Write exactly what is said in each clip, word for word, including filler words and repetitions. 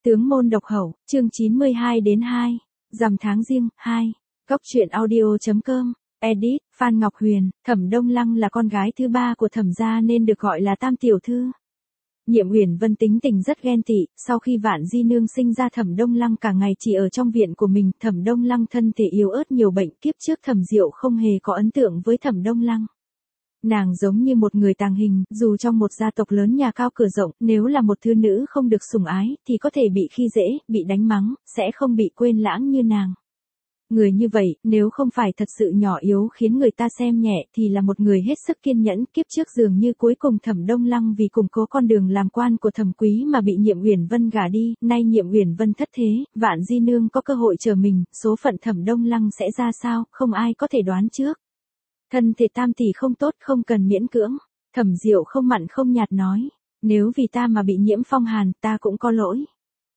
Tướng môn độc hậu, chương chín mươi hai đến hai, rằm tháng giêng, hai. Góc truyện audio.com, edit, Phan Ngọc Huyền, Thẩm Đông Lăng là con gái thứ ba của Thẩm gia nên được gọi là Tam tiểu thư. Nhiệm Uyển Vân tính tình rất ghen tị, sau khi Vạn Di Nương sinh ra Thẩm Đông Lăng cả ngày chỉ ở trong viện của mình, Thẩm Đông Lăng thân thể yếu ớt nhiều bệnh, kiếp trước Thẩm Diệu không hề có ấn tượng với Thẩm Đông Lăng. Nàng giống như một người tàng hình, dù trong một gia tộc lớn nhà cao cửa rộng, nếu là một thư nữ không được sủng ái, thì có thể bị khi dễ, bị đánh mắng, sẽ không bị quên lãng như nàng. Người như vậy, nếu không phải thật sự nhỏ yếu khiến người ta xem nhẹ, thì là một người hết sức kiên nhẫn, kiếp trước dường như cuối cùng Thẩm Đông Lăng vì củng cố con đường làm quan của Thẩm Quý mà bị Nhiệm Uyển Vân gả đi, nay Nhiệm Uyển Vân thất thế, Vạn Di Nương có cơ hội chờ mình, số phận Thẩm Đông Lăng sẽ ra sao, không ai có thể đoán trước. Thân thể Tam tỷ không tốt, không cần miễn cưỡng. Thẩm Diệu không mặn không nhạt nói, nếu vì ta mà bị nhiễm phong hàn, ta cũng có lỗi.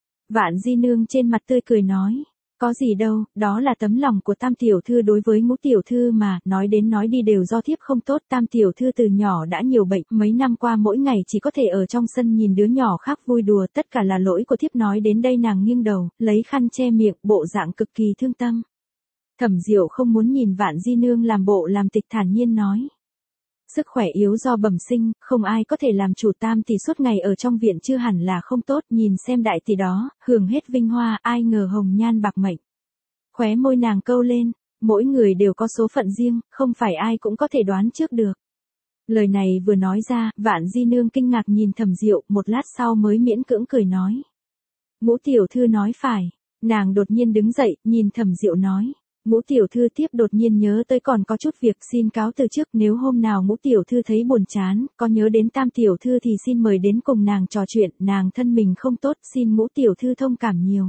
Vạn Di Nương trên mặt tươi cười nói, có gì đâu, đó là tấm lòng của Tam tiểu thư đối với Ngũ tiểu thư mà, nói đến nói đi đều do thiếp không tốt. Tam tiểu thư từ nhỏ đã nhiều bệnh, mấy năm qua mỗi ngày chỉ có thể ở trong sân nhìn đứa nhỏ khác vui đùa, tất cả là lỗi của thiếp. Nói đến đây nàng nghiêng đầu, lấy khăn che miệng, bộ dạng cực kỳ thương tâm. Thẩm Diệu không muốn nhìn Vạn Di Nương làm bộ làm tịch, thản nhiên nói. Sức khỏe yếu do bẩm sinh, không ai có thể làm chủ. Tam tỷ suốt ngày ở trong viện chưa hẳn là không tốt, nhìn xem đại tỷ đó, hưởng hết vinh hoa, ai ngờ hồng nhan bạc mệnh. Khóe môi nàng câu lên, mỗi người đều có số phận riêng, không phải ai cũng có thể đoán trước được. Lời này vừa nói ra, Vạn Di Nương kinh ngạc nhìn Thẩm Diệu, một lát sau mới miễn cưỡng cười nói. Ngũ tiểu thư nói phải. Nàng đột nhiên đứng dậy, nhìn Thẩm Diệu nói. Ngũ tiểu thư tiếp đột nhiên nhớ tới còn có chút việc, xin cáo từ trước, nếu hôm nào Ngũ tiểu thư thấy buồn chán, có nhớ đến Tam tiểu thư thì xin mời đến cùng nàng trò chuyện, nàng thân mình không tốt, xin Ngũ tiểu thư thông cảm nhiều.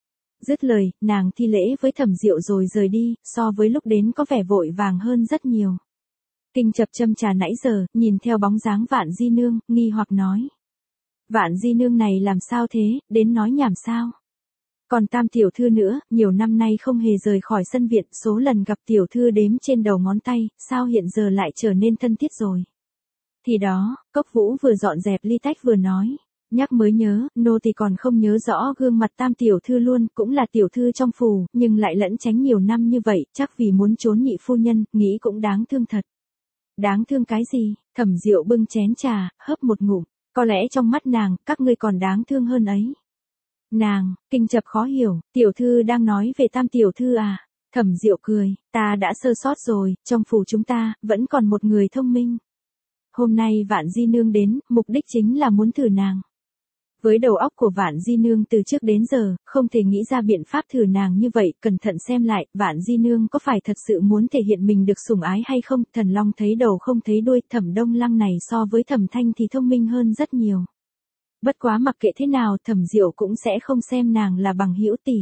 Dứt lời, nàng thi lễ với Thẩm Diệu rồi rời đi, so với lúc đến có vẻ vội vàng hơn rất nhiều. Kinh Chập châm trà nãy giờ, nhìn theo bóng dáng Vạn Di Nương, nghi hoặc nói. Vạn Di Nương này làm sao thế, đến nói nhảm sao? Còn Tam tiểu thư nữa, nhiều năm nay không hề rời khỏi sân viện, số lần gặp tiểu thư đếm trên đầu ngón tay, sao hiện giờ lại trở nên thân thiết rồi. Thì đó, Cốc Vũ vừa dọn dẹp ly tách vừa nói, nhắc mới nhớ, nô thì còn không nhớ rõ gương mặt Tam tiểu thư luôn, cũng là tiểu thư trong phủ, nhưng lại lẫn tránh nhiều năm như vậy, chắc vì muốn trốn nhị phu nhân, nghĩ cũng đáng thương thật. Đáng thương cái gì? Thẩm Diệu bưng chén trà, hớp một ngụm, có lẽ trong mắt nàng, các ngươi còn đáng thương hơn ấy. Nàng, Kinh Chập khó hiểu, tiểu thư đang nói về Tam tiểu thư à? Thẩm Diệu cười, ta đã sơ sót rồi, trong phủ chúng ta, vẫn còn một người thông minh. Hôm nay Vạn Di Nương đến, mục đích chính là muốn thử nàng. Với đầu óc của Vạn Di Nương từ trước đến giờ, không thể nghĩ ra biện pháp thử nàng như vậy, cẩn thận xem lại, Vạn Di Nương có phải thật sự muốn thể hiện mình được sủng ái hay không? Thần Long thấy đầu không thấy đuôi, Thẩm Đông Lăng này so với Thẩm Thanh thì thông minh hơn rất nhiều. Bất quá mặc kệ thế nào, Thẩm Diệu cũng sẽ không xem nàng là bằng hữu tỷ.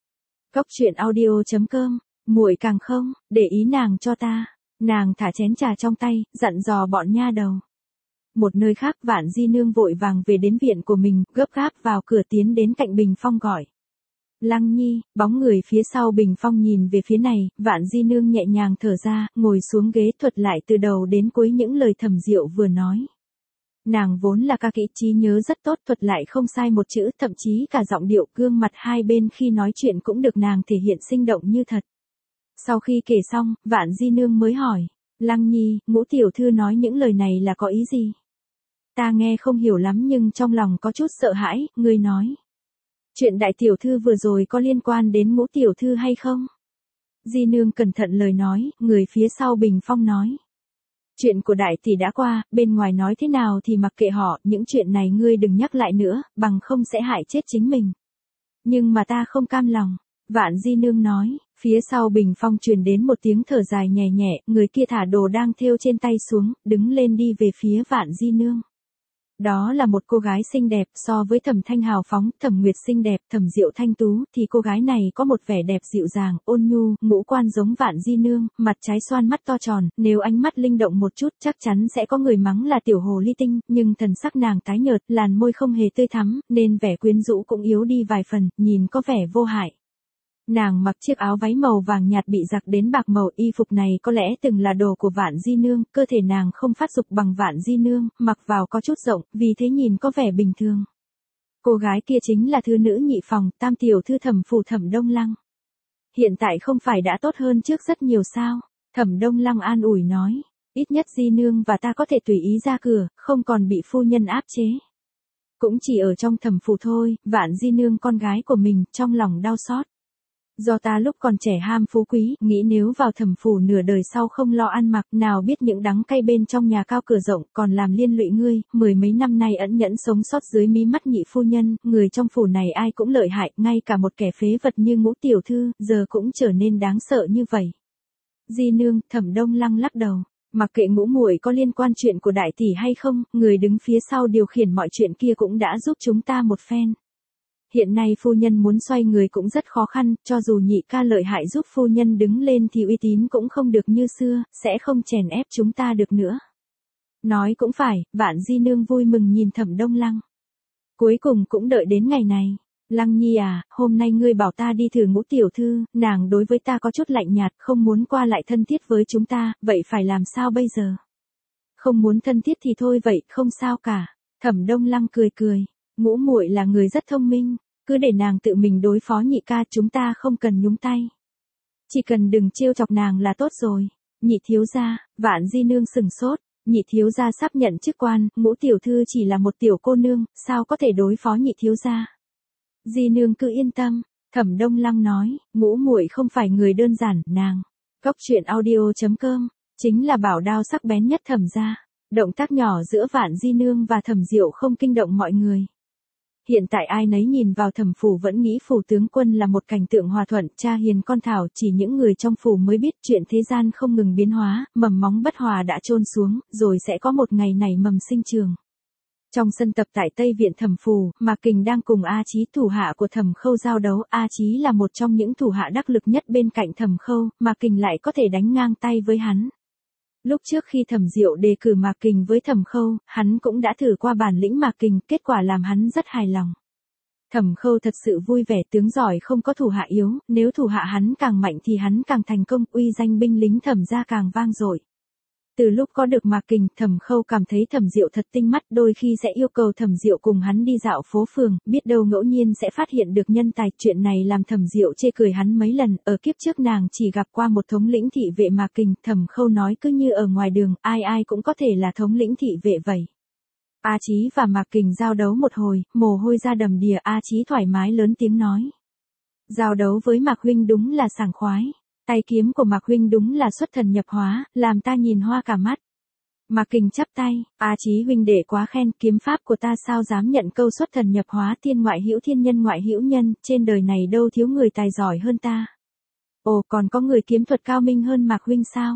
Góc truyện audio.com, muội càng không, để ý nàng cho ta. Nàng thả chén trà trong tay, dặn dò bọn nha đầu. Một nơi khác, Vạn Di Nương vội vàng về đến viện của mình, gấp gáp vào cửa tiến đến cạnh Bình Phong gọi. Lăng Nhi, bóng người phía sau Bình Phong nhìn về phía này, Vạn Di Nương nhẹ nhàng thở ra, ngồi xuống ghế thuật lại từ đầu đến cuối những lời Thẩm Diệu vừa nói. Nàng vốn là ca kỹ, trí nhớ rất tốt, thuật lại không sai một chữ, thậm chí cả giọng điệu, gương mặt hai bên khi nói chuyện cũng được nàng thể hiện sinh động như thật. Sau khi kể xong, Vạn Di Nương mới hỏi, Lăng Nhi, Ngũ tiểu thư nói những lời này là có ý gì? Ta nghe không hiểu lắm nhưng trong lòng có chút sợ hãi, ngươi nói. Chuyện đại tiểu thư vừa rồi có liên quan đến Ngũ tiểu thư hay không? Di Nương cẩn thận lời nói, người phía sau Bình Phong nói. Chuyện của đại tỷ đã qua, bên ngoài nói thế nào thì mặc kệ họ, những chuyện này ngươi đừng nhắc lại nữa, bằng không sẽ hại chết chính mình. Nhưng mà ta không cam lòng, Vạn Di Nương nói, phía sau Bình Phong truyền đến một tiếng thở dài nhẹ nhẹ, người kia thả đồ đang thêu trên tay xuống, đứng lên đi về phía Vạn Di Nương. Đó là một cô gái xinh đẹp, so với Thẩm Thanh hào phóng, Thẩm Nguyệt xinh đẹp, Thẩm Diệu thanh tú, thì cô gái này có một vẻ đẹp dịu dàng, ôn nhu, ngũ quan giống Vạn Di Nương, mặt trái xoan mắt to tròn, nếu ánh mắt linh động một chút chắc chắn sẽ có người mắng là tiểu hồ ly tinh, nhưng thần sắc nàng tái nhợt, làn môi không hề tươi thắm, nên vẻ quyến rũ cũng yếu đi vài phần, nhìn có vẻ vô hại. Nàng mặc chiếc áo váy màu vàng nhạt bị giặc đến bạc màu, y phục này có lẽ từng là đồ của Vạn Di Nương, cơ thể nàng không phát dục bằng Vạn Di Nương, mặc vào có chút rộng, vì thế nhìn có vẻ bình thường. Cô gái kia chính là thư nữ nhị phòng, tam tiểu thư Thẩm phủ Thẩm Đông Lăng. Hiện tại không phải đã tốt hơn trước rất nhiều sao? Thẩm Đông Lăng an ủi nói, ít nhất di nương và ta có thể tùy ý ra cửa, không còn bị phu nhân áp chế. Cũng chỉ ở trong Thẩm phủ thôi, Vạn di nương con gái của mình, trong lòng đau xót. Do ta lúc còn trẻ ham phú quý, nghĩ nếu vào Thẩm phủ nửa đời sau không lo ăn mặc, nào biết những đắng cay bên trong nhà cao cửa rộng, còn làm liên lụy ngươi, mười mấy năm nay ẩn nhẫn sống sót dưới mí mắt nhị phu nhân, người trong phủ này ai cũng lợi hại, ngay cả một kẻ phế vật như Ngũ tiểu thư, giờ cũng trở nên đáng sợ như vậy. Di nương, Thẩm Đông Lăng lắc đầu, mặc kệ Ngũ muội có liên quan chuyện của đại tỷ hay không, người đứng phía sau điều khiển mọi chuyện kia cũng đã giúp chúng ta một phen. Hiện nay phu nhân muốn xoay người cũng rất khó khăn, cho dù nhị ca lợi hại giúp phu nhân đứng lên thì uy tín cũng không được như xưa, sẽ không chèn ép chúng ta được nữa. Nói cũng phải, Vạn di nương vui mừng nhìn Thẩm Đông Lăng. Cuối cùng cũng đợi đến ngày này. Lăng nhi à, hôm nay ngươi bảo ta đi thử Ngũ tiểu thư, nàng đối với ta có chút lạnh nhạt, không muốn qua lại thân thiết với chúng ta, vậy phải làm sao bây giờ? Không muốn thân thiết thì thôi vậy, không sao cả. Thẩm Đông Lăng cười cười, Ngũ muội là người rất thông minh, cứ để nàng tự mình đối phó nhị ca, chúng ta không cần nhúng tay. Chỉ cần đừng trêu chọc nàng là tốt rồi. Nhị thiếu gia, Vạn di nương sừng sốt, nhị thiếu gia sắp nhận chức quan, Ngũ tiểu thư chỉ là một tiểu cô nương, sao có thể đối phó nhị thiếu gia? Di nương cứ yên tâm, Thẩm Đông Lăng nói, Ngũ muội không phải người đơn giản, nàng. Góc truyện audio chấm com, chính là bảo đao sắc bén nhất Thẩm gia. Động tác nhỏ giữa Vạn di nương và Thẩm Diệu không kinh động mọi người. Hiện tại ai nấy nhìn vào Thẩm phủ vẫn nghĩ phủ tướng quân là một cảnh tượng hòa thuận, cha hiền con thảo, chỉ những người trong phủ mới biết chuyện thế gian không ngừng biến hóa, mầm móng bất hòa đã chôn xuống, rồi sẽ có một ngày nảy mầm sinh trường. Trong sân tập tại Tây viện Thẩm phủ, Mạc Kình đang cùng A Chí thủ hạ của Thẩm Khâu giao đấu, A Chí là một trong những thủ hạ đắc lực nhất bên cạnh Thẩm Khâu, Mạc Kình lại có thể đánh ngang tay với hắn. Lúc trước khi Thẩm Diệu đề cử Mạc Kình với Thẩm Khâu, hắn cũng đã thử qua bản lĩnh Mạc Kình, kết quả làm hắn rất hài lòng. Thẩm Khâu thật sự vui vẻ, tướng giỏi không có thủ hạ yếu, nếu thủ hạ hắn càng mạnh thì hắn càng thành công, uy danh binh lính Thẩm gia càng vang dội. Từ lúc có được Mạc Kình, Thẩm Khâu cảm thấy Thẩm Diệu thật tinh mắt, đôi khi sẽ yêu cầu Thẩm Diệu cùng hắn đi dạo phố phường, biết đâu ngẫu nhiên sẽ phát hiện được nhân tài, chuyện này làm Thẩm Diệu chê cười hắn mấy lần, ở kiếp trước nàng chỉ gặp qua một thống lĩnh thị vệ Mạc Kình, Thẩm Khâu nói cứ như ở ngoài đường, ai ai cũng có thể là thống lĩnh thị vệ vậy. A Chí và Mạc Kình giao đấu một hồi, mồ hôi ra đầm đìa, A Chí thoải mái lớn tiếng nói. Giao đấu với Mạc huynh đúng là sảng khoái. Tay kiếm của Mạc huynh đúng là xuất thần nhập hóa, làm ta nhìn hoa cả mắt. Mạc Kình chắp tay, A Chí huynh đệ quá khen, kiếm pháp của ta sao dám nhận câu xuất thần nhập hóa, thiên ngoại hữu thiên nhân ngoại hữu nhân, trên đời này đâu thiếu người tài giỏi hơn ta. Ồ, còn có người kiếm thuật cao minh hơn Mạc huynh sao?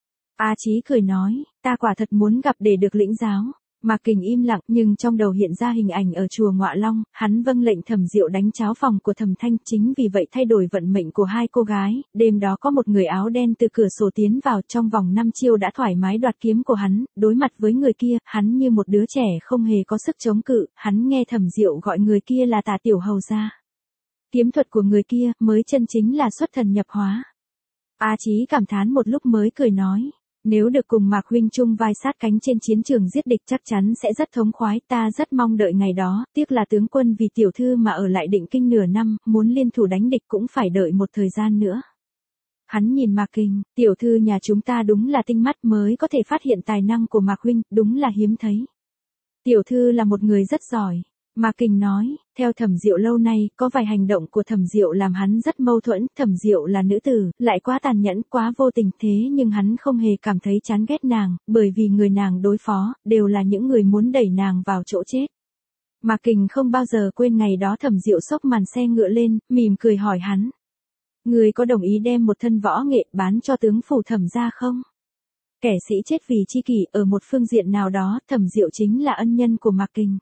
A Chí cười nói, ta quả thật muốn gặp để được lĩnh giáo. Mạc Kình im lặng, nhưng trong đầu hiện ra hình ảnh ở chùa Ngọa Long, hắn vâng lệnh Thẩm Diệu đánh cháo phòng của Thẩm Thanh, chính vì vậy thay đổi vận mệnh của hai cô gái, đêm đó có một người áo đen từ cửa sổ tiến vào, trong vòng năm chiêu đã thoải mái đoạt kiếm của hắn, đối mặt với người kia, hắn như một đứa trẻ không hề có sức chống cự, hắn nghe Thẩm Diệu gọi người kia là Tả tiểu hầu gia. Kiếm thuật của người kia mới chân chính là xuất thần nhập hóa. A Chí cảm thán một lúc mới cười nói. Nếu được cùng Mạc huynh chung vai sát cánh trên chiến trường giết địch chắc chắn sẽ rất thống khoái, ta rất mong đợi ngày đó, tiếc là tướng quân vì tiểu thư mà ở lại Định Kinh nửa năm, muốn liên thủ đánh địch cũng phải đợi một thời gian nữa. Hắn nhìn Mạc Kình, tiểu thư nhà chúng ta đúng là tinh mắt, mới có thể phát hiện tài năng của Mạc huynh, đúng là hiếm thấy. Tiểu thư là một người rất giỏi. Mạc Kình nói, theo Thẩm Diệu lâu nay, có vài hành động của Thẩm Diệu làm hắn rất mâu thuẫn, Thẩm Diệu là nữ tử, lại quá tàn nhẫn, quá vô tình, thế nhưng hắn không hề cảm thấy chán ghét nàng, bởi vì người nàng đối phó, đều là những người muốn đẩy nàng vào chỗ chết. Mạc Kình không bao giờ quên ngày đó Thẩm Diệu xốc màn xe ngựa lên, mỉm cười hỏi hắn. Người có đồng ý đem một thân võ nghệ bán cho tướng phủ Thẩm gia không? Kẻ sĩ chết vì chi kỷ, ở một phương diện nào đó, Thẩm Diệu chính là ân nhân của Mạc Kình.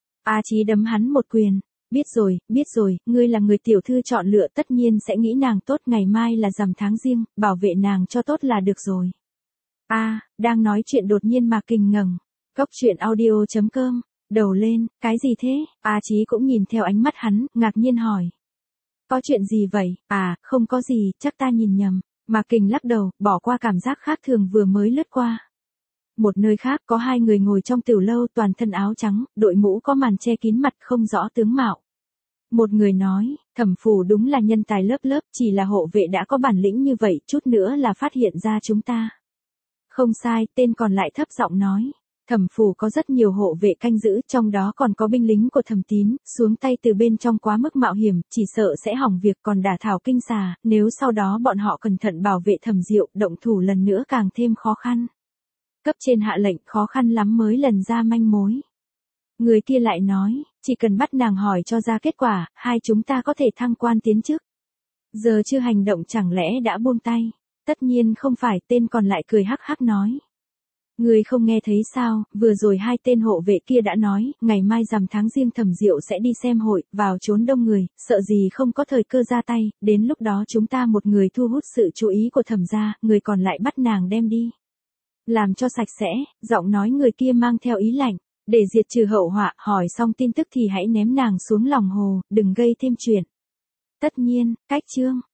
A Chí đấm hắn một quyền, biết rồi, biết rồi, ngươi là người tiểu thư chọn lựa, tất nhiên sẽ nghĩ nàng tốt, ngày mai là rằm tháng giêng, bảo vệ nàng cho tốt là được rồi. A, à, đang nói chuyện đột nhiên Mạc Kình ngẩng, góc truyện audio chấm com, đầu lên, cái gì thế? A Chí cũng nhìn theo ánh mắt hắn, ngạc nhiên hỏi. Có chuyện gì vậy? À, không có gì, chắc ta nhìn nhầm. Mạc Kình lắc đầu, bỏ qua cảm giác khác thường vừa mới lướt qua. Một nơi khác có hai người ngồi trong tiểu lâu toàn thân áo trắng, đội mũ có màn che kín mặt không rõ tướng mạo. Một người nói, Thẩm Phủ đúng là nhân tài lớp lớp, chỉ là hộ vệ đã có bản lĩnh như vậy, chút nữa là phát hiện ra chúng ta. Không sai, tên còn lại thấp giọng nói. Thẩm Phủ có rất nhiều hộ vệ canh giữ, trong đó còn có binh lính của Thẩm Tín, xuống tay từ bên trong quá mức mạo hiểm, chỉ sợ sẽ hỏng việc còn đả thảo kinh xà, nếu sau đó bọn họ cẩn thận bảo vệ Thẩm Diệu, động thủ lần nữa càng thêm khó khăn. Cấp trên hạ lệnh khó khăn lắm mới lần ra manh mối. Người kia lại nói, chỉ cần bắt nàng hỏi cho ra kết quả, hai chúng ta có thể thăng quan tiến chức. Giờ chưa hành động chẳng lẽ đã buông tay? Tất nhiên không phải, tên còn lại cười hắc hắc nói. Người không nghe thấy sao, vừa rồi hai tên hộ vệ kia đã nói, ngày mai rằm tháng Giêng Thẩm Diệu sẽ đi xem hội, vào trốn đông người, sợ gì không có thời cơ ra tay, đến lúc đó chúng ta một người thu hút sự chú ý của Thẩm gia, người còn lại bắt nàng đem đi. Làm cho sạch sẽ, giọng nói người kia mang theo ý lạnh, để diệt trừ hậu họa, hỏi xong tin tức thì hãy ném nàng xuống lòng hồ, đừng gây thêm chuyện. Tất nhiên, cách chương.